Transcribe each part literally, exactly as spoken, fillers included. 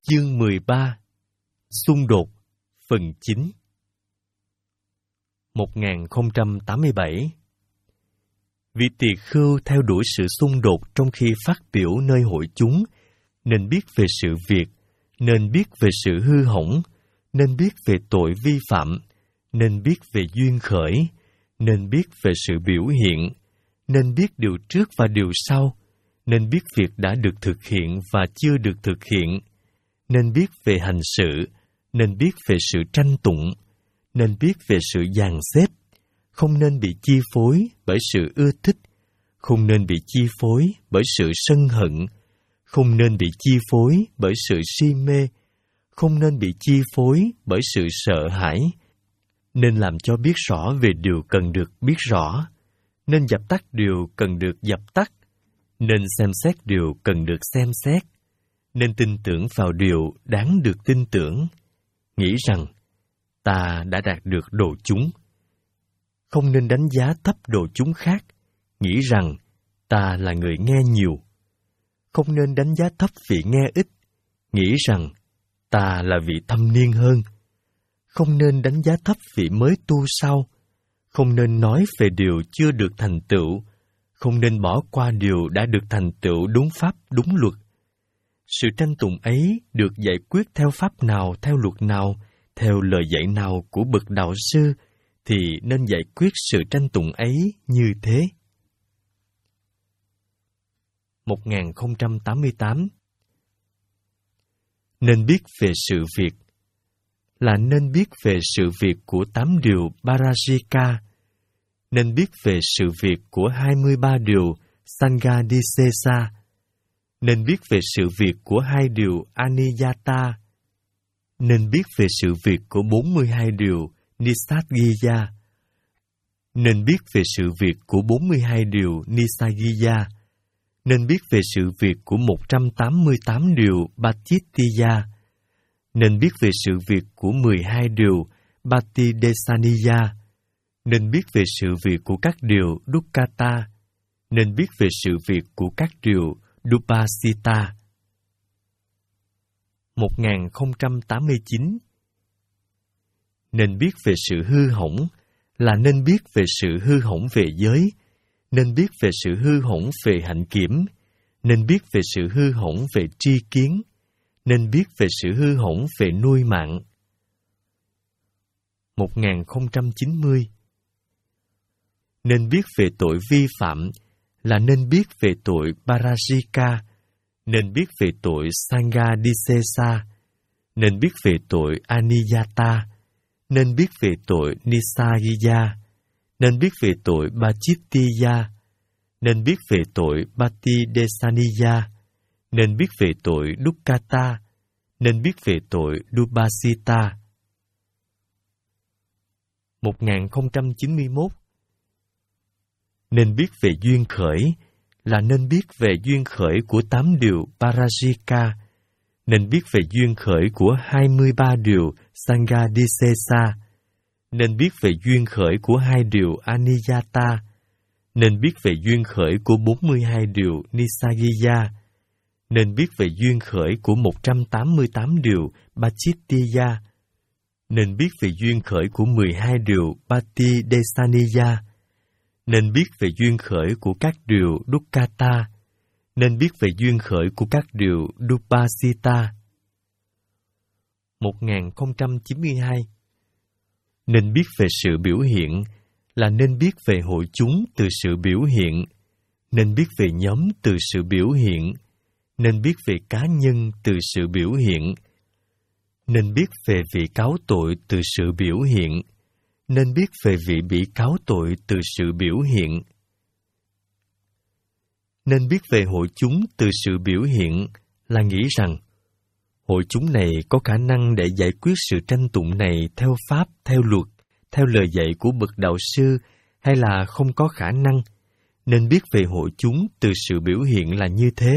Chương mười ba. Xung đột. Phần chín. một nghìn không trăm tám mươi bảy. Vị tỳ khưu theo đuổi sự xung đột trong khi phát biểu nơi hội chúng, nên biết về sự việc, nên biết về sự hư hỏng, nên biết về tội vi phạm, nên biết về duyên khởi, nên biết về sự biểu hiện, nên biết điều trước và điều sau, nên biết việc đã được thực hiện và chưa được thực hiện, nên biết về hành sự, nên biết về sự tranh tụng, nên biết về sự dàn xếp, không nên bị chi phối bởi sự ưa thích, không nên bị chi phối bởi sự sân hận, không nên bị chi phối bởi sự si mê, không nên bị chi phối bởi sự sợ hãi, nên làm cho biết rõ về điều cần được biết rõ, nên dập tắt điều cần được dập tắt, nên xem xét điều cần được xem xét, nên tin tưởng vào điều đáng được tin tưởng, nghĩ rằng ta đã đạt được đồ chúng. Không nên đánh giá thấp đồ chúng khác, nghĩ rằng ta là người nghe nhiều. Không nên đánh giá thấp vị nghe ít, nghĩ rằng ta là vị thâm niên hơn. Không nên đánh giá thấp vị mới tu sau, không nên nói về điều chưa được thành tựu, không nên bỏ qua điều đã được thành tựu đúng pháp đúng luật. Sự tranh tụng ấy được giải quyết theo pháp nào, theo luật nào, theo lời dạy nào của bậc đạo sư, thì nên giải quyết sự tranh tụng ấy như thế. một nghìn không trăm tám mươi tám. Nên biết về sự việc là nên biết về sự việc của tám điều Parajika, nên biết về sự việc của hai mươi ba điều Sanghadisesa, nên biết về sự việc của hai điều Aniyata, nên biết về sự việc của bốn mươi hai điều Nisaggiya, nên biết về sự việc của bốn mươi hai điều Nisaggiya, nên biết về sự việc của một trăm tám mươi tám điều Bhattitiya, nên biết về sự việc của mười hai điều Bhattidesaniya, nên biết về sự việc của các điều Dukkata, nên biết về sự việc của các điều Dupasita. một nghìn không trăm tám mươi chín. Nên biết về sự hư hỏng là nên biết về sự hư hỏng về giới, nên biết về sự hư hỏng về hạnh kiểm, nên biết về sự hư hỏng về tri kiến, nên biết về sự hư hỏng về nuôi mạng. một nghìn không trăm chín mươi. Nên biết về tội vi phạm là nên biết về tội Parajika, nên biết về tội Sanghadisesa, nên biết về tội Aniyata, nên biết về tội Nisaggiya, nên biết về tội Bhattitiya, nên biết về tội Bhattidesaniya, nên biết về tội Dukkata, nên biết về tội Dupasita. một nghìn không trăm chín mươi mốt. Nên biết về duyên khởi là nên biết về duyên khởi của tám điều Parajika, nên biết về duyên khởi của hai mươi ba điều Sanghadisesa, nên biết về duyên khởi của hai điều Aniyata, nên biết về duyên khởi của bốn mươi hai điều Nisaggiya, nên biết về duyên khởi của một trăm tám mươi tám điều Bhattitiya, nên biết về duyên khởi của mười hai điều Bhattidesaniya, nên biết về duyên khởi của các điều Dukkata, nên biết về duyên khởi của các điều Dupasita. một nghìn không trăm chín mươi hai. Nên biết về sự biểu hiện là nên biết về hội chúng từ sự biểu hiện, nên biết về nhóm từ sự biểu hiện, nên biết về cá nhân từ sự biểu hiện, nên biết về vị cáo tội từ sự biểu hiện, nên biết về vị bị cáo tội từ sự biểu hiện. Nên biết về hội chúng từ sự biểu hiện là nghĩ rằng hội chúng này có khả năng để giải quyết sự tranh tụng này theo pháp, theo luật, theo lời dạy của bậc đạo sư, hay là không có khả năng. Nên biết về hội chúng từ sự biểu hiện là như thế.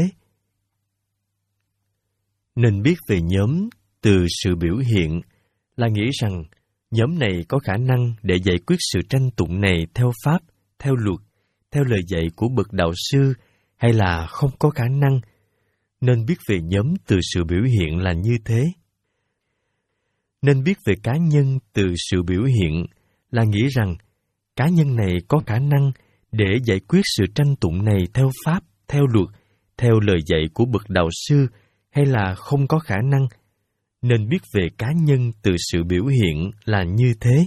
Nên biết về nhóm từ sự biểu hiện là nghĩ rằng nhóm này có khả năng để giải quyết sự tranh tụng này theo pháp, theo luật, theo lời dạy của bậc đạo sư, hay là không có khả năng. nên biết về nhóm từ sự biểu hiện là như thế. Nên biết về cá nhân từ sự biểu hiện là nghĩ rằng cá nhân này có khả năng để giải quyết sự tranh tụng này theo pháp, theo luật, theo lời dạy của bậc đạo sư, hay là không có khả năng. Nên biết về cá nhân từ sự biểu hiện là như thế.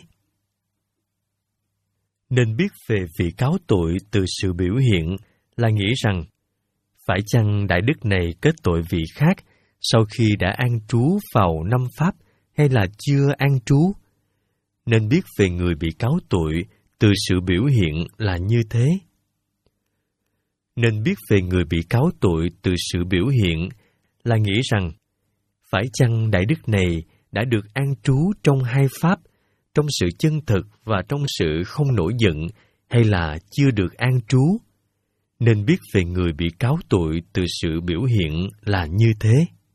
Nên biết về vị cáo tội từ sự biểu hiện là nghĩ rằng phải chăng đại đức này kết tội vị khác sau khi đã an trú vào năm pháp hay là chưa an trú. Nên biết về người bị cáo tội từ sự biểu hiện là như thế. Nên biết về người bị cáo tội từ sự biểu hiện là nghĩ rằng phải chăng đại đức này đã được an trú trong hai pháp, trong sự chân thực và trong sự không nổi giận, hay là chưa được an trú. Nên biết về người bị cáo tội từ sự biểu hiện là như thế.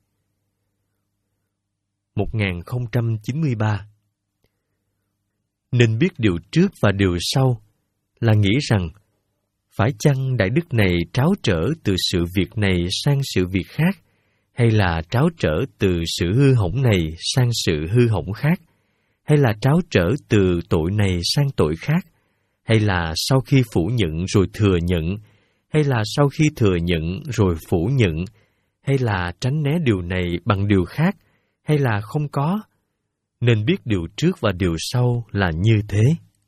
một nghìn không trăm chín mươi ba. Nên biết điều trước và điều sau là nghĩ rằng phải chăng đại đức này tráo trở từ sự việc này sang sự việc khác, hay là tráo trở từ sự hư hỏng này sang sự hư hỏng khác, hay là tráo trở từ tội này sang tội khác, hay là sau khi phủ nhận rồi thừa nhận, hay là sau khi thừa nhận rồi phủ nhận, hay là tránh né điều này bằng điều khác, hay là không có. Nên biết điều trước và điều sau là như thế.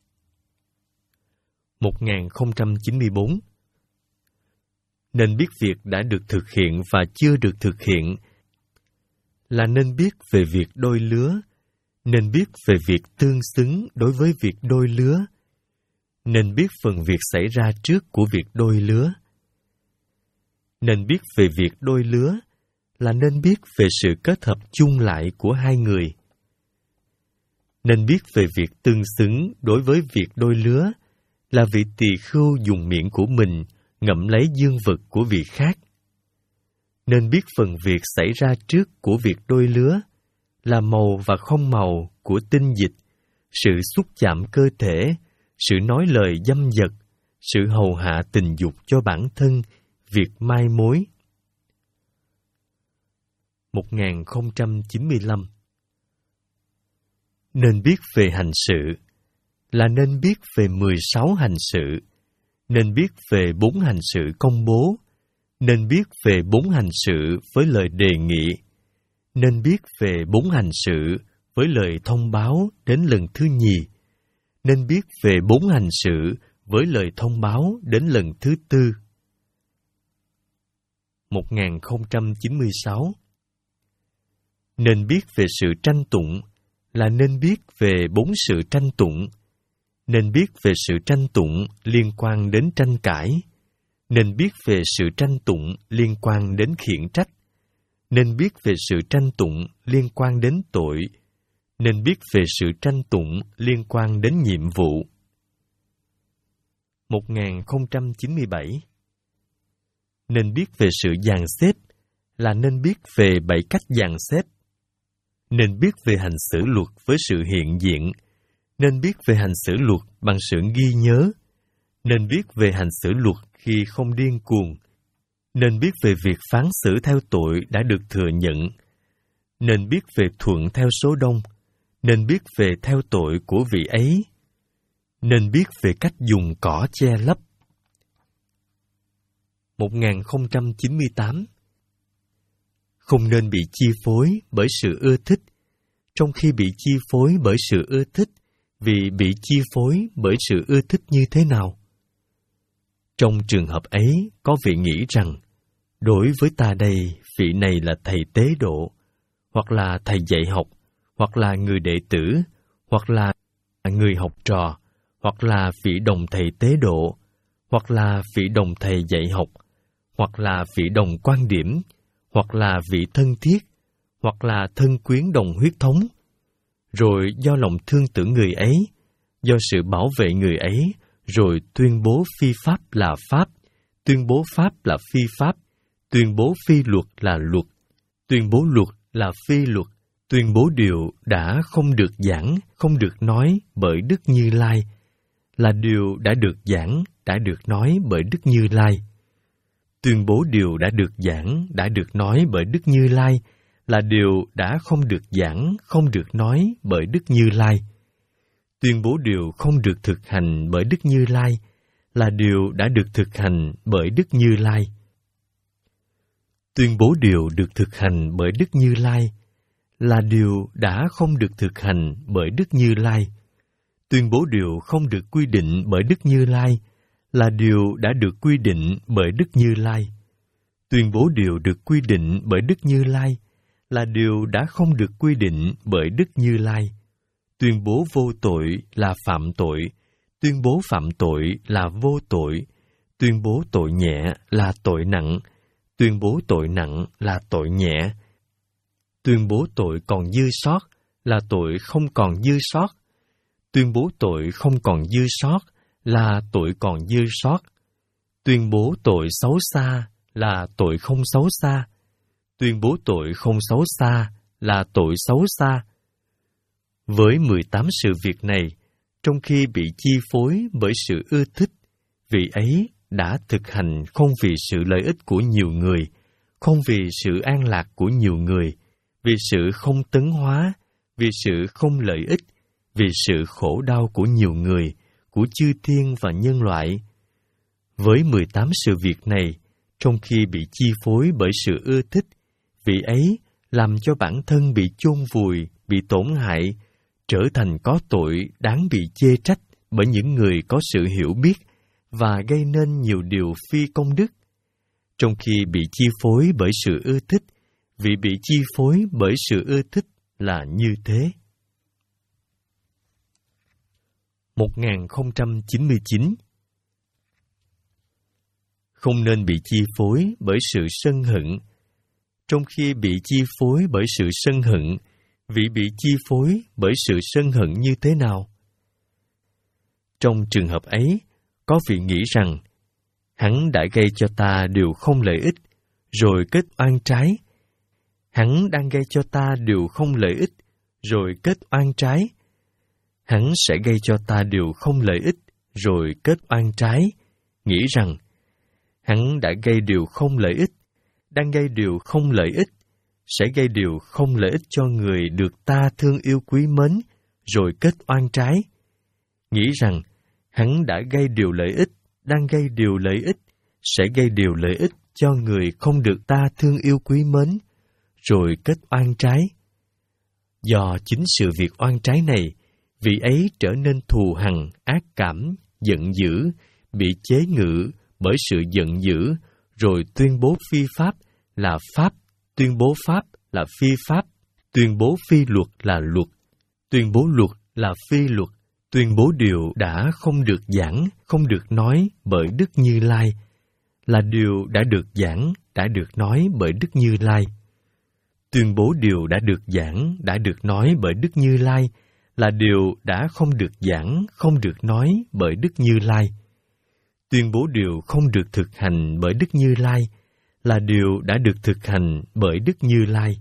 một nghìn không trăm chín mươi bốn. Nên biết việc đã được thực hiện và chưa được thực hiện là nên biết về việc đôi lứa, nên biết về việc tương xứng đối với việc đôi lứa, nên biết phần việc xảy ra trước của việc đôi lứa. Nên biết về việc đôi lứa là nên biết về sự kết hợp chung lại của hai người. Nên biết về việc tương xứng đối với việc đôi lứa là vị tỳ khưu dùng miệng của mình ngậm lấy dương vật của vị khác. Nên biết phần việc xảy ra trước của việc đôi lứa là màu và không màu của tinh dịch, sự xúc chạm cơ thể, sự nói lời dâm dật, sự hầu hạ tình dục cho bản thân, việc mai mối. một nghìn không trăm chín mươi lăm. Nên biết về hành sự là nên biết về mười sáu hành sự, nên biết về bốn hành sự công bố, nên biết về bốn hành sự với lời đề nghị, nên biết về bốn hành sự với lời thông báo đến lần thứ nhì, nên biết về bốn hành sự với lời thông báo đến lần thứ tư. một nghìn không trăm chín mươi sáu. Nên biết về sự tranh tụng là nên biết về bốn sự tranh tụng, nên biết về sự tranh tụng liên quan đến tranh cãi, nên biết về sự tranh tụng liên quan đến khiển trách, nên biết về sự tranh tụng liên quan đến tội, nên biết về sự tranh tụng liên quan đến nhiệm vụ. một nghìn không trăm chín mươi bảy. Nên biết về sự dàn xếp là nên biết về bảy cách dàn xếp, nên biết về hành xử luật với sự hiện diện, nên biết về hành xử luật bằng sự ghi nhớ, nên biết về hành xử luật khi không điên cuồng, nên biết về việc phán xử theo tội đã được thừa nhận, nên biết về thuận theo số đông, nên biết về theo tội của vị ấy, nên biết về cách dùng cỏ che lấp. một nghìn không trăm chín mươi tám. Không nên bị chi phối bởi sự ưa thích, trong khi bị chi phối bởi sự ưa thích, vì bị chi phối bởi sự ưa thích như thế nào? Trong trường hợp ấy, có vị nghĩ rằng, đối với ta đây, vị này là thầy tế độ, hoặc là thầy dạy học, hoặc là người đệ tử, hoặc là người học trò, hoặc là vị đồng thầy tế độ, hoặc là vị đồng thầy dạy học, hoặc là vị đồng quan điểm, hoặc là vị thân thiết, hoặc là thân quyến đồng huyết thống. Rồi do lòng thương tưởng người ấy, do sự bảo vệ người ấy, rồi tuyên bố phi pháp là pháp, tuyên bố pháp là phi pháp, tuyên bố phi luật là luật, tuyên bố luật là phi luật, tuyên bố điều đã không được giảng, không được nói bởi Đức Như Lai, là điều đã được giảng, đã được nói bởi Đức Như Lai. Tuyên bố điều đã được giảng, đã được nói bởi Đức Như Lai là điều đã không được giảng, không được nói bởi Đức Như Lai. Tuyên bố điều không được thực hành bởi Đức Như Lai là điều đã được thực hành bởi Đức Như Lai. Tuyên bố điều được thực hành bởi Đức Như Lai là điều đã không được thực hành bởi Đức Như Lai. Tuyên bố điều không được quy định bởi Đức Như Lai là điều đã được quy định bởi Đức Như Lai. Tuyên bố điều được quy định bởi Đức Như Lai là điều đã không được quy định bởi Đức Như Lai. Tuyên bố vô tội là phạm tội, tuyên bố phạm tội là vô tội, tuyên bố tội nhẹ là tội nặng, tuyên bố tội nặng là tội nhẹ, tuyên bố tội còn dư sót là tội không còn dư sót, tuyên bố tội không còn dư sót là tội còn dư sót, tuyên bố tội xấu xa là tội không xấu xa, tuyên bố tội không xấu xa là tội xấu xa. Với mười tám sự việc này, trong khi bị chi phối bởi sự ưa thích, vị ấy đã thực hành không vì sự lợi ích của nhiều người, không vì sự an lạc của nhiều người, vì sự không tấn hóa, vì sự không lợi ích, vì sự khổ đau của nhiều người, của chư thiên và nhân loại. Với mười tám sự việc này, trong khi bị chi phối bởi sự ưa thích, vị ấy làm cho bản thân bị chôn vùi, bị tổn hại, trở thành có tội đáng bị chê trách bởi những người có sự hiểu biết và gây nên nhiều điều phi công đức. Trong khi bị chi phối bởi sự ưa thích, vị bị chi phối bởi sự ưa thích là như thế. một nghìn không trăm chín mươi chín. Không nên bị chi phối bởi sự sân hận. Trong khi bị chi phối bởi sự sân hận, vị bị chi phối bởi sự sân hận như thế nào? Trong trường hợp ấy, có vị nghĩ rằng, hắn đã gây cho ta điều không lợi ích, rồi kết oan trái. Hắn đang gây cho ta điều không lợi ích, rồi kết oan trái. Hắn sẽ gây cho ta điều không lợi ích, rồi kết oan trái. Nghĩ rằng, hắn đã gây điều không lợi ích, đang gây điều không lợi ích, sẽ gây điều không lợi ích cho người được ta thương yêu quý mến, rồi kết oan trái. Nghĩ rằng, hắn đã gây điều lợi ích, đang gây điều lợi ích, sẽ gây điều lợi ích cho người không được ta thương yêu quý mến, rồi kết oan trái. Do chính sự việc oan trái này, vị ấy trở nên thù hằn, ác cảm, giận dữ, bị chế ngự bởi sự giận dữ, rồi tuyên bố phi pháp là pháp, tuyên bố pháp là phi pháp, tuyên bố phi luật là luật, tuyên bố luật là phi luật, tuyên bố điều đã không được giảng, không được nói bởi Đức Như Lai, là điều đã được giảng, đã được nói bởi Đức Như Lai. Tuyên bố điều đã được giảng, đã được nói bởi Đức Như Lai, là điều đã không được giảng, không được nói bởi Đức Như Lai. Tuyên bố điều không được thực hành bởi Đức Như Lai, là điều đã được thực hành bởi Đức Như Lai.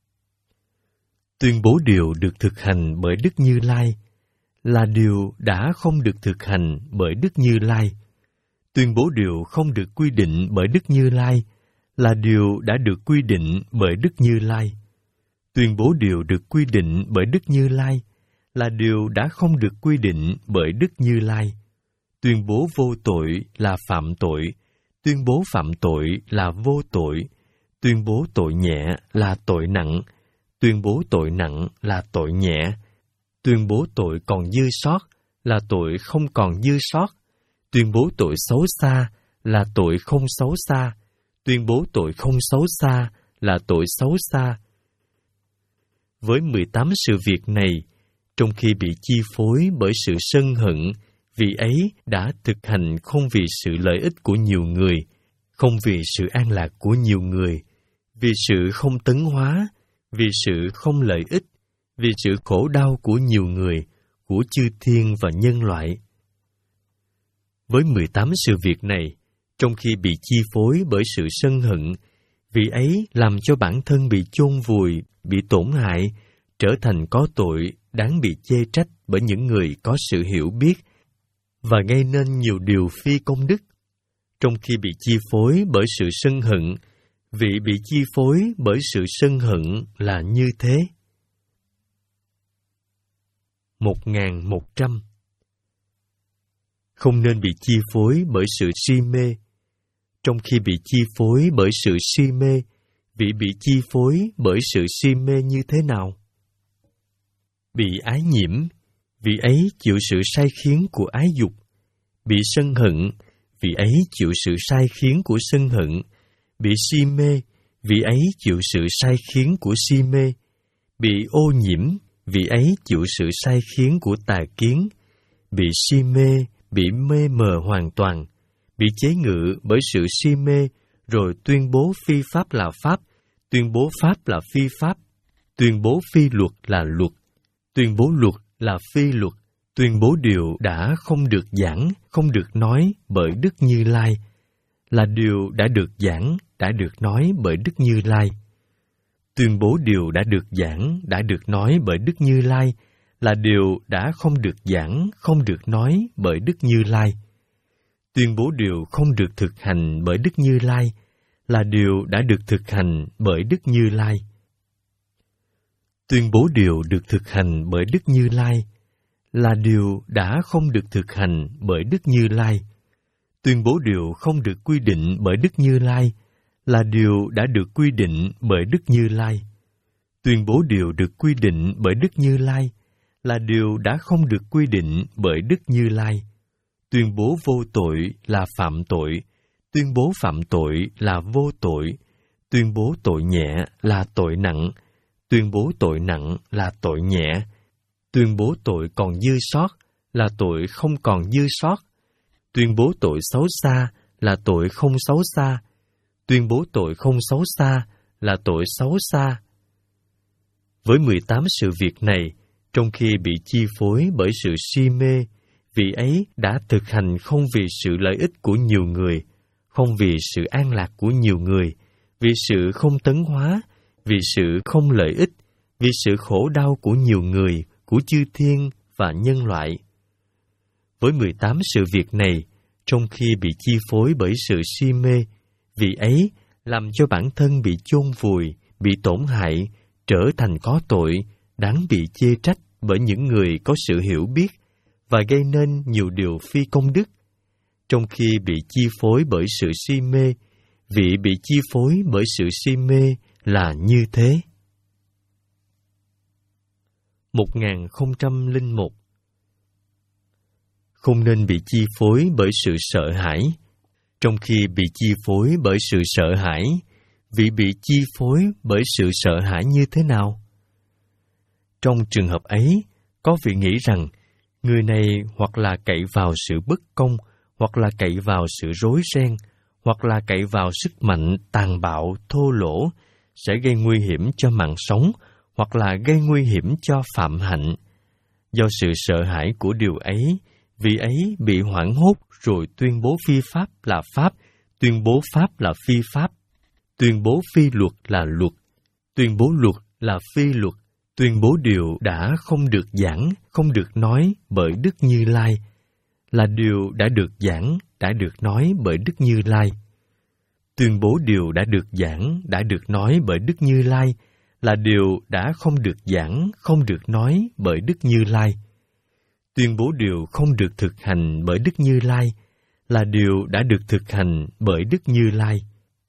Tuyên bố điều được thực hành bởi Đức Như Lai, là điều đã không được thực hành bởi Đức Như Lai. Tuyên bố điều không được quy định bởi Đức Như Lai, là điều đã được quy định bởi Đức Như Lai. Tuyên bố điều được quy định bởi Đức Như Lai, là điều đã không được quy định bởi Đức Như Lai. Tuyên bố vô tội là phạm tội, tuyên bố phạm tội là vô tội, tuyên bố tội nhẹ là tội nặng, tuyên bố tội nặng là tội nhẹ, tuyên bố tội còn dư sót là tội không còn dư sót, tuyên bố tội xấu xa là tội không xấu xa, tuyên bố tội không xấu xa là tội xấu xa. Với mười tám sự việc này, trong khi bị chi phối bởi sự sân hận, vị ấy đã thực hành không vì sự lợi ích của nhiều người, không vì sự an lạc của nhiều người, vì sự không tấn hóa, vì sự không lợi ích, vì sự khổ đau của nhiều người, của chư thiên và nhân loại. Với mười tám sự việc này, trong khi bị chi phối bởi sự sân hận, vị ấy làm cho bản thân bị chôn vùi, bị tổn hại, trở thành có tội, đáng bị chê trách bởi những người có sự hiểu biết, và gây nên nhiều điều phi công đức. trong khi bị chi phối bởi sự sân hận, vị bị chi phối bởi sự sân hận là như thế. một nghìn một trăm. Không nên bị chi phối bởi sự si mê. Trong khi bị chi phối bởi sự si mê, vị bị chi phối bởi sự si mê như thế nào? Bị ái nhiễm, vị ấy chịu sự sai khiến của ái dục. Bị sân hận, vị ấy chịu sự sai khiến của sân hận. Bị si mê, vị ấy chịu sự sai khiến của si mê. Bị ô nhiễm, vị ấy chịu sự sai khiến của tà kiến. Bị si mê, bị mê mờ hoàn toàn. Bị chế ngự bởi sự si mê, rồi tuyên bố phi pháp là pháp, tuyên bố pháp là phi pháp, tuyên bố phi luật là luật, tuyên bố luật là phi luật, tuyên bố điều đã không được giảng, không được nói bởi Đức Như Lai, là điều đã được giảng, đã được nói bởi Đức Như Lai. Tuyên bố điều đã được giảng, đã được nói bởi Đức Như Lai, là điều đã không được giảng, không được nói bởi Đức Như Lai. Tuyên bố điều không được thực hành bởi Đức Như Lai, là điều đã được thực hành bởi Đức Như Lai. Tuyên bố điều được thực hành bởi Đức Như Lai, là điều đã không được thực hành bởi Đức Như Lai. Tuyên bố điều không được quy định bởi Đức Như Lai, là điều đã được quy định bởi Đức Như Lai. Tuyên bố điều được quy định bởi Đức Như Lai, là điều đã không được quy định bởi Đức Như Lai. Tuyên bố vô tội là phạm tội, tuyên bố phạm tội là vô tội, tuyên bố tội nhẹ là tội nặng, tuyên bố tội nặng là tội nhẹ, tuyên bố tội còn dư sót là tội không còn dư sót, tuyên bố tội xấu xa là tội không xấu xa, tuyên bố tội không xấu xa là tội xấu xa. Với mười tám sự việc này, trong khi bị chi phối bởi sự si mê, vị ấy đã thực hành không vì sự lợi ích của nhiều người, không vì sự an lạc của nhiều người, vì sự không tấn hóa, vì sự không lợi ích, vì sự khổ đau của nhiều người, của chư thiên và nhân loại. Với mười tám sự việc này, trong khi bị chi phối bởi sự si mê, vị ấy làm cho bản thân bị chôn vùi, bị tổn hại, trở thành có tội, đáng bị chê trách bởi những người có sự hiểu biết và gây nên nhiều điều phi công đức. Trong khi bị chi phối bởi sự si mê, vị bị chi phối bởi sự si mê là như thế. một nghìn không trăm lẻ một. Không nên bị chi phối bởi sự sợ hãi. Trong khi bị chi phối bởi sự sợ hãi, vị bị chi phối bởi sự sợ hãi như thế nào? Trong trường hợp ấy, có vị nghĩ rằng người này hoặc là cậy vào sự bất công, hoặc là cậy vào sự rối ren, hoặc là cậy vào sức mạnh tàn bạo, thô lỗ, sẽ gây nguy hiểm cho mạng sống, hoặc là gây nguy hiểm cho phạm hạnh. Do sự sợ hãi của điều ấy, vị ấy bị hoảng hốt rồi tuyên bố phi pháp là pháp, tuyên bố pháp là phi pháp, tuyên bố phi luật là luật, tuyên bố luật là phi luật, tuyên bố điều đã không được giảng, không được nói bởi Đức Như Lai, là điều đã được giảng, đã được nói bởi Đức Như Lai. Tuyên bố điều đã được giảng, đã được nói bởi Đức Như Lai, là điều đã không được giảng, không được nói bởi Đức Như Lai. Tuyên bố điều không được thực hành bởi Đức Như Lai, là điều đã được thực hành bởi Đức Như Lai.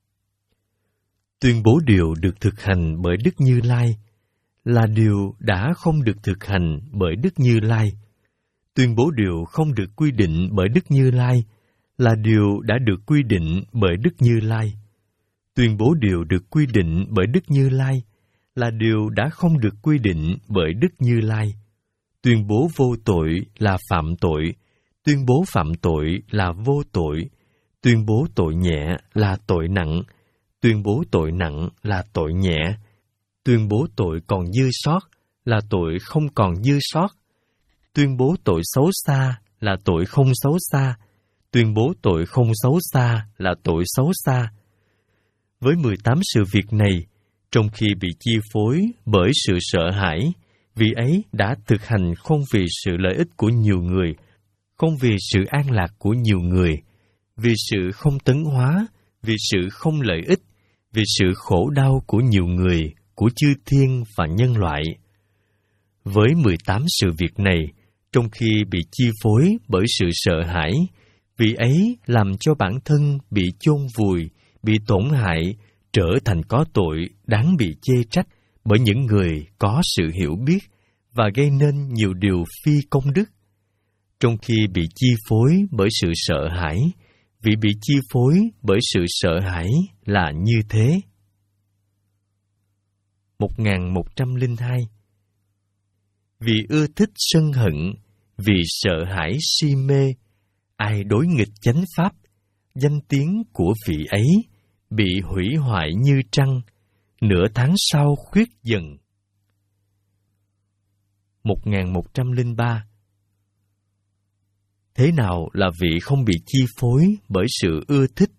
Tuyên bố điều được thực hành bởi Đức Như Lai, là điều đã không được thực hành bởi Đức Như Lai. Tuyên bố điều không được quy định bởi Đức Như Lai, là điều đã được quy định bởi Đức Như Lai. Tuyên bố điều được quy định bởi Đức Như Lai, là điều đã không được quy định bởi Đức Như Lai. Tuyên bố vô tội là phạm tội, tuyên bố phạm tội là vô tội, tuyên bố tội nhẹ là tội nặng, tuyên bố tội nặng là tội nhẹ, tuyên bố tội còn dư sót là tội không còn dư sót, tuyên bố tội xấu xa là tội không xấu xa, tuyên bố tội không xấu xa là tội xấu xa. Với mười tám sự việc này, trong khi bị chi phối bởi sự sợ hãi, vị ấy đã thực hành không vì sự lợi ích của nhiều người, không vì sự an lạc của nhiều người, vì sự không tấn hóa, vì sự không lợi ích, vì sự khổ đau của nhiều người, của chư thiên và nhân loại. Với mười tám sự việc này, trong khi bị chi phối bởi sự sợ hãi, vị ấy làm cho bản thân bị chôn vùi, bị tổn hại, trở thành có tội, đáng bị chê trách bởi những người có sự hiểu biết và gây nên nhiều điều phi công đức. Trong khi bị chi phối bởi sự sợ hãi, vị bị chi phối bởi sự sợ hãi là như thế. một nghìn một trăm lẻ hai. Vì ưa thích sân hận, vì sợ hãi si mê, ai đối nghịch chánh pháp, danh tiếng của vị ấy bị hủy hoại như trăng, nửa tháng sau khuyết dần. một nghìn một trăm lẻ ba. Thế nào là vị không bị chi phối bởi sự ưa thích?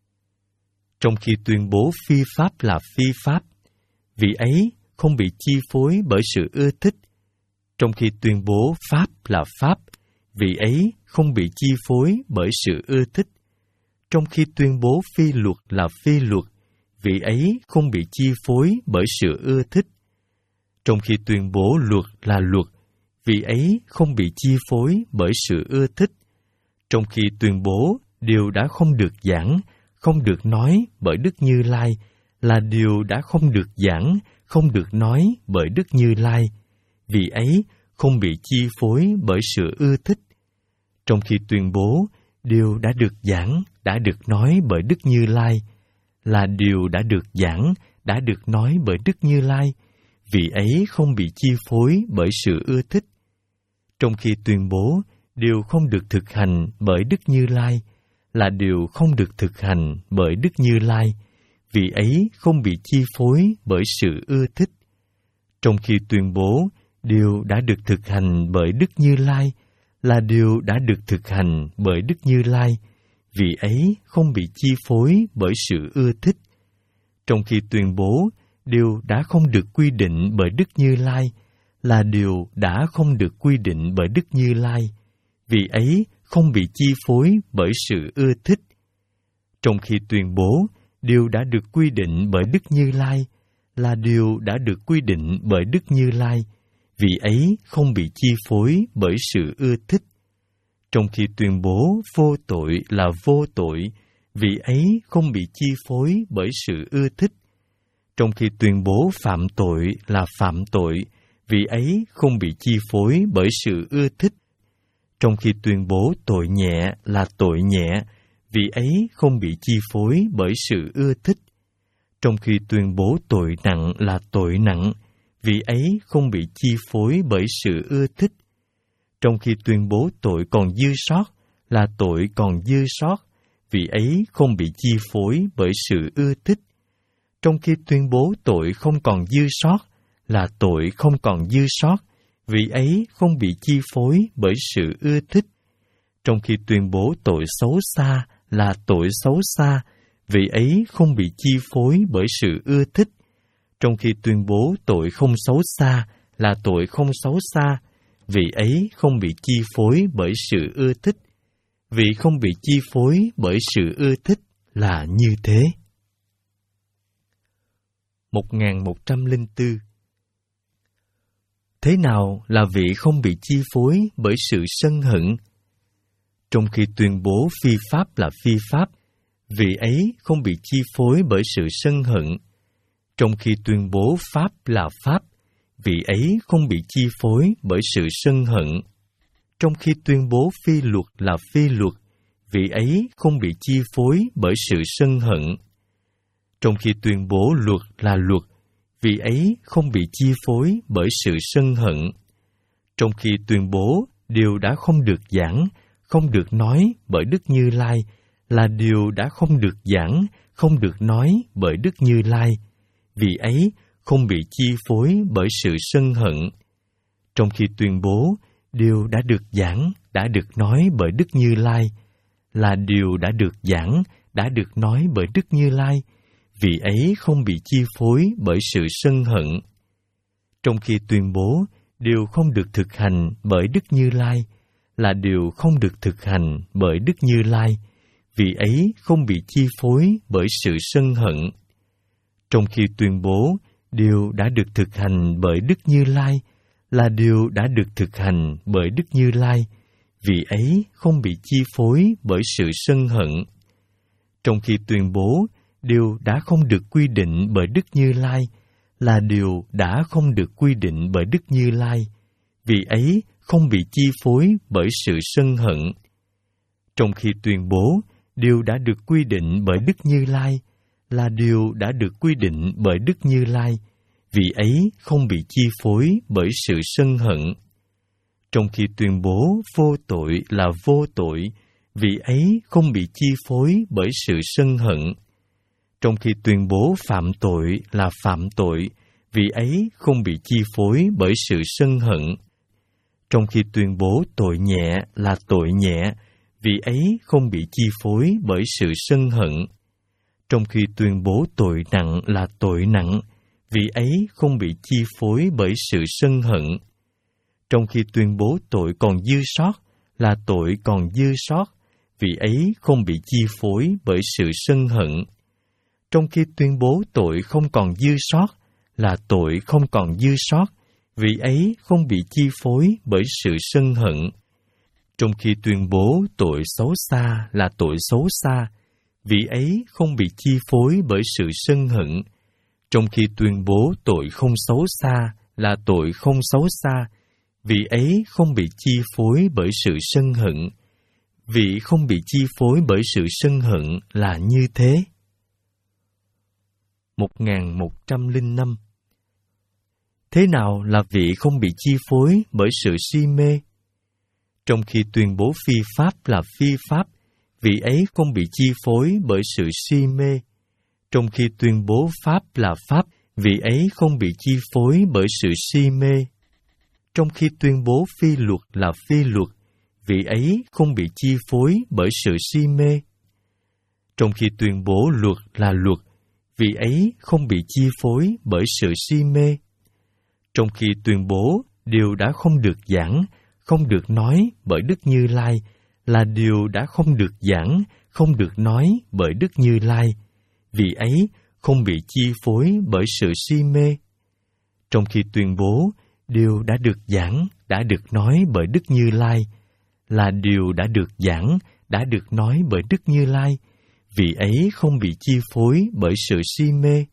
Trong khi tuyên bố phi pháp là phi pháp, vị ấy không bị chi phối bởi sự ưa thích. Trong khi tuyên bố pháp là pháp, vị ấy không bị chi phối bởi sự ưa thích. Trong khi tuyên bố phi luật là phi luật, vị ấy không bị chi phối bởi sự ưa thích. Trong khi tuyên bố luật là luật, vị ấy không bị chi phối bởi sự ưa thích. Trong khi tuyên bố điều đã không được giảng, không được nói bởi Đức Như Lai, là điều đã không được giảng, không được nói bởi Đức Như Lai, vị ấy không bị chi phối bởi sự ưa thích. Trong khi tuyên bố điều đã được giảng, đã được nói bởi Đức Như Lai, là điều đã được giảng, đã được nói bởi Đức Như Lai, vị ấy không bị chi phối bởi sự ưa thích. Trong khi tuyên bố điều không được thực hành bởi Đức Như Lai, là điều không được thực hành bởi Đức Như Lai, vị ấy không bị chi phối bởi sự ưa thích. Trong khi tuyên bố điều đã được thực hành bởi Đức Như Lai, là điều đã được thực hành bởi Đức Như Lai, vị ấy không bị chi phối bởi sự ưa thích. Trong khi tuyên bố điều đã không được quy định bởi Đức Như Lai, là điều đã không được quy định bởi Đức Như Lai, vị ấy không bị chi phối bởi sự ưa thích. Trong khi tuyên bố điều đã được quy định bởi Đức Như Lai, là điều đã được quy định bởi Đức Như Lai, vị ấy không bị chi phối bởi sự ưa thích. Trong khi tuyên bố vô tội là vô tội, vị ấy không bị chi phối bởi sự ưa thích. Trong khi tuyên bố phạm tội là phạm tội, vị ấy không bị chi phối bởi sự ưa thích. Trong khi tuyên bố tội nhẹ là tội nhẹ, vị ấy không bị chi phối bởi sự ưa thích. Trong khi tuyên bố tội nặng là tội nặng, vị ấy không bị chi phối bởi sự ưa thích. Trong khi tuyên bố tội còn dư sót là tội còn dư sót, vị ấy không bị chi phối bởi sự ưa thích. Trong khi tuyên bố tội không còn dư sót là tội không còn dư sót, vị ấy không bị chi phối bởi sự ưa thích. Trong khi tuyên bố tội xấu xa là tội xấu xa, vị ấy không bị chi phối bởi sự ưa thích. Trong khi tuyên bố tội không xấu xa là tội không xấu xa, vị ấy không bị chi phối bởi sự ưa thích. Vị không bị chi phối bởi sự ưa thích là như thế. một nghìn một trăm lẻ bốn. Thế nào là vị không bị chi phối bởi sự sân hận? Trong khi tuyên bố phi pháp là phi pháp, vị ấy không bị chi phối bởi sự sân hận. Trong khi tuyên bố pháp là pháp, vị ấy không bị chi phối bởi sự sân hận. Trong khi tuyên bố phi luật là phi luật, vị ấy không bị chi phối bởi sự sân hận. Trong khi tuyên bố luật là luật, vị ấy không bị chi phối bởi sự sân hận. Trong khi tuyên bố điều đã không được giảng, không được nói bởi Đức Như Lai, là điều đã không được giảng, không được nói bởi Đức Như Lai, vị ấy không bị chi phối bởi sự sân hận. Trong khi tuyên bố điều đã được giảng, đã được nói bởi Đức Như Lai, là điều đã được giảng, đã được nói bởi Đức Như Lai, vị ấy không bị chi phối bởi sự sân hận. Trong khi tuyên bố điều không được thực hành bởi Đức Như Lai, là điều không được thực hành bởi Đức Như Lai, vị ấy không bị chi phối bởi sự sân hận. Trong khi tuyên bố điều đã được thực hành bởi Đức Như Lai là điều đã được thực hành bởi Đức Như Lai, vị ấy không bị chi phối bởi sự sân hận. Trong khi tuyên bố điều đã không được quy định bởi Đức Như Lai là điều đã không được quy định bởi Đức Như Lai, vị ấy không bị chi phối bởi sự sân hận. Trong khi tuyên bố điều đã được quy định bởi Đức Như Lai là điều đã được quy định bởi Đức Như Lai, vị ấy không bị chi phối bởi sự sân hận. Trong khi tuyên bố vô tội là vô tội, vị ấy không bị chi phối bởi sự sân hận. Trong khi tuyên bố phạm tội là phạm tội, vị ấy không bị chi phối bởi sự sân hận. Trong khi tuyên bố tội nhẹ là tội nhẹ, vị ấy không bị chi phối bởi sự sân hận. Trong khi tuyên bố tội nặng là tội nặng, vị ấy không bị chi phối bởi sự sân hận. Trong khi tuyên bố tội còn dư sót là tội còn dư sót, vị ấy không bị chi phối bởi sự sân hận. Trong khi tuyên bố tội không còn dư sót là tội không còn dư sót, vị ấy không bị chi phối bởi sự sân hận. Trong khi tuyên bố tội xấu xa là tội xấu xa, vị ấy không bị chi phối bởi sự sân hận. Trong khi tuyên bố tội không xấu xa là tội không xấu xa, vị ấy không bị chi phối bởi sự sân hận. Vị không bị chi phối bởi sự sân hận là như thế. một nghìn một trăm lẻ năm. Thế nào là vị không bị chi phối bởi sự si mê? Trong khi tuyên bố phi pháp là phi pháp, vị ấy không bị chi phối bởi sự si mê. Trong khi tuyên bố pháp là pháp, vị ấy không bị chi phối bởi sự si mê. Trong khi tuyên bố phi luật là phi luật, vị ấy không bị chi phối bởi sự si mê. Trong khi tuyên bố luật là luật, vị ấy không bị chi phối bởi sự si mê. Trong khi tuyên bố điều đã không được giảng, không được nói bởi Đức Như Lai là điều đã không được giảng, không được nói bởi Đức Như Lai, vị ấy không bị chi phối bởi sự si mê. Trong khi tuyên bố điều đã được giảng, đã được nói bởi Đức Như Lai là điều đã được giảng, đã được nói bởi Đức Như Lai, vị ấy không bị chi phối bởi sự si mê.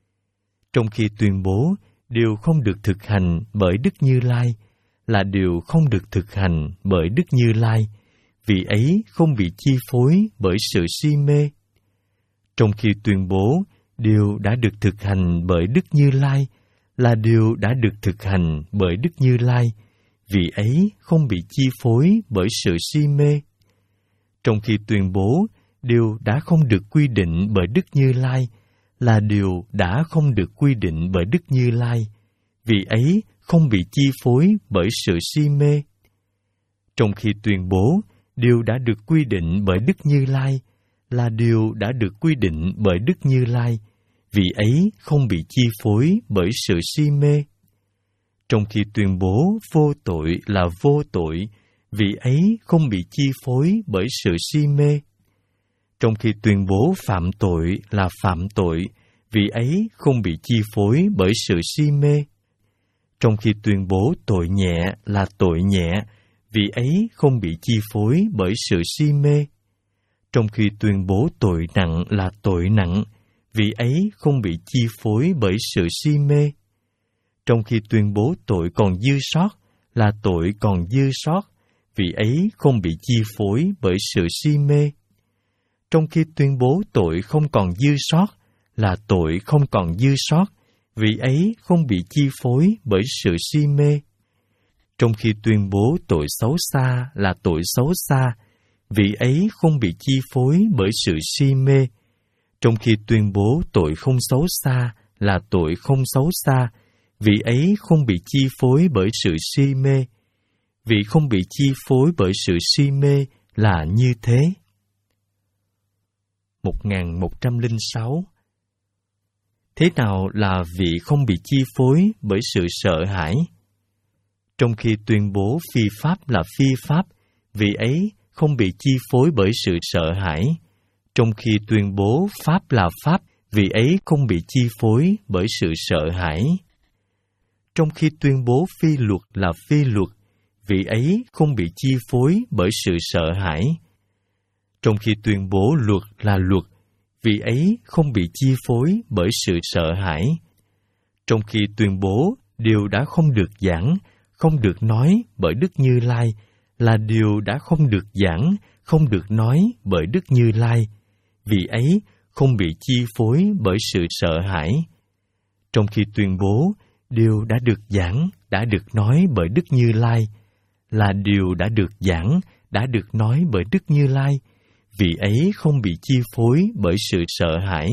Trong khi tuyên bố điều không được thực hành bởi Đức Như Lai là điều không được thực hành bởi Đức Như Lai, vị ấy không bị chi phối bởi sự si mê. Trong khi tuyên bố điều đã được thực hành bởi Đức Như Lai là điều đã được thực hành bởi Đức Như Lai, vị ấy không bị chi phối bởi sự si mê. Trong khi tuyên bố điều đã không được quy định bởi Đức Như Lai là điều đã không được quy định bởi Đức Như Lai, vị ấy không bị chi phối bởi sự si mê. Trong khi tuyên bố điều đã được quy định bởi Đức Như Lai là điều đã được quy định bởi Đức Như Lai, vị ấy không bị chi phối bởi sự si mê. Trong khi tuyên bố vô tội là vô tội, vị ấy không bị chi phối bởi sự si mê. Trong khi tuyên bố phạm tội là phạm tội, vị ấy không bị chi phối bởi sự si mê. Trong khi tuyên bố tội nhẹ là tội nhẹ, vị ấy không bị chi phối bởi sự si mê. Trong khi tuyên bố tội nặng là tội nặng, vị ấy không bị chi phối bởi sự si mê. Trong khi tuyên bố tội còn dư sót là tội còn dư sót, vị ấy không bị chi phối bởi sự si mê. Trong khi tuyên bố tội không còn dư sót là tội không còn dư sót, vị ấy không bị chi phối bởi sự si mê. Trong khi tuyên bố tội xấu xa là tội xấu xa, vị ấy không bị chi phối bởi sự si mê. Trong khi tuyên bố tội không xấu xa là tội không xấu xa, vị ấy không bị chi phối bởi sự si mê. Vị không bị chi phối bởi sự si mê là như thế. một nghìn một trăm lẻ sáu. Thế nào là vị không bị chi phối bởi sự sợ hãi? Trong khi tuyên bố phi pháp là phi pháp, vị ấy không bị chi phối bởi sự sợ hãi. Trong khi tuyên bố Pháp là Pháp, vị ấy không bị chi phối bởi sự sợ hãi. Trong khi tuyên bố phi luật là phi luật, vị ấy không bị chi phối bởi sự sợ hãi. Trong khi tuyên bố luật là luật, vị ấy không bị chi phối bởi sự sợ hãi. Trong khi tuyên bố điều đã không được giảng, không được nói bởi Đức Như Lai, là điều đã không được giảng, không được nói bởi Đức Như Lai, vị ấy không bị chi phối bởi sự sợ hãi. Trong khi tuyên bố điều đã được giảng, đã được nói bởi Đức Như Lai, là điều đã được giảng, đã được nói bởi Đức Như Lai, vị ấy không bị chi phối bởi sự sợ hãi.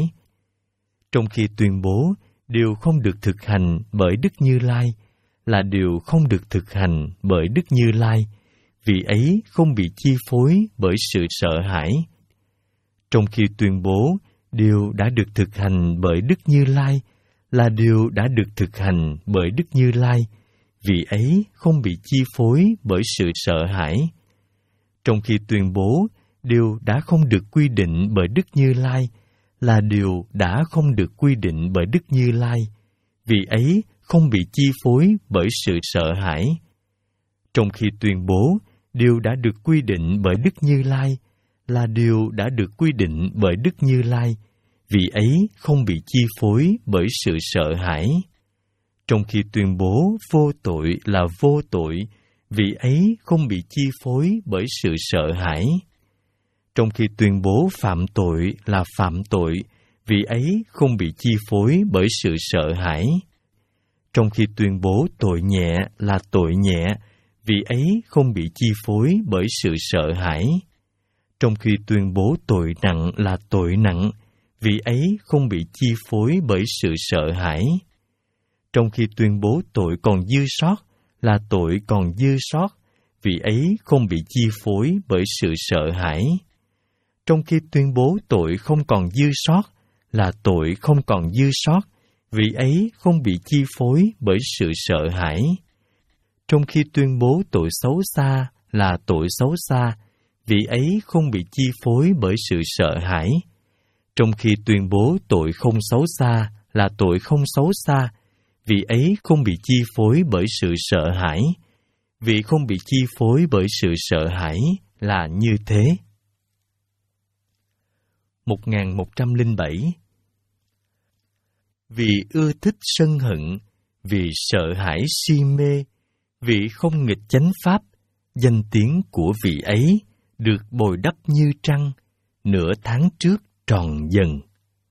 Trong khi tuyên bố điều không được thực hành bởi Đức Như Lai, là điều không được thực hành bởi Đức Như Lai, vị ấy không bị chi phối bởi sự sợ hãi. Trong khi tuyên bố điều đã được thực hành bởi Đức Như Lai, là điều đã được thực hành bởi Đức Như Lai, vị ấy không bị chi phối bởi sự sợ hãi. Trong khi tuyên bố điều đã không được quy định bởi Đức Như Lai, là điều đã không được quy định bởi Đức Như Lai, vị ấy không bị chi phối bởi sự sợ hãi. Trong khi tuyên bố điều đã được quy định bởi Đức Như Lai, là điều đã được quy định bởi Đức Như Lai, vị ấy không bị chi phối bởi sự sợ hãi. Trong khi tuyên bố vô tội là vô tội, vị ấy không bị chi phối bởi sự sợ hãi. Trong khi tuyên bố phạm tội là phạm tội, vị ấy không bị chi phối bởi sự sợ hãi. Trong khi tuyên bố tội nhẹ là tội nhẹ, vị ấy không bị chi phối bởi sự sợ hãi. Trong khi tuyên bố tội nặng là tội nặng, vị ấy không bị chi phối bởi sự sợ hãi. Trong khi tuyên bố tội còn dư sót là tội còn dư sót, vị ấy không bị chi phối bởi sự sợ hãi. Trong khi tuyên bố tội không còn dư sót là tội không còn dư sót, vị ấy không bị chi phối bởi sự sợ hãi. Trong khi tuyên bố tội xấu xa là tội xấu xa, vị ấy không bị chi phối bởi sự sợ hãi. Trong khi tuyên bố tội không xấu xa là tội không xấu xa, vị ấy không bị chi phối bởi sự sợ hãi. Vị không bị chi phối bởi sự sợ hãi là như thế. một nghìn một trăm lẻ bảy. Vì ưa thích sân hận, vì sợ hãi si mê, vì không nghịch chánh pháp, danh tiếng của vị ấy được bồi đắp như trăng, nửa tháng trước tròn dần.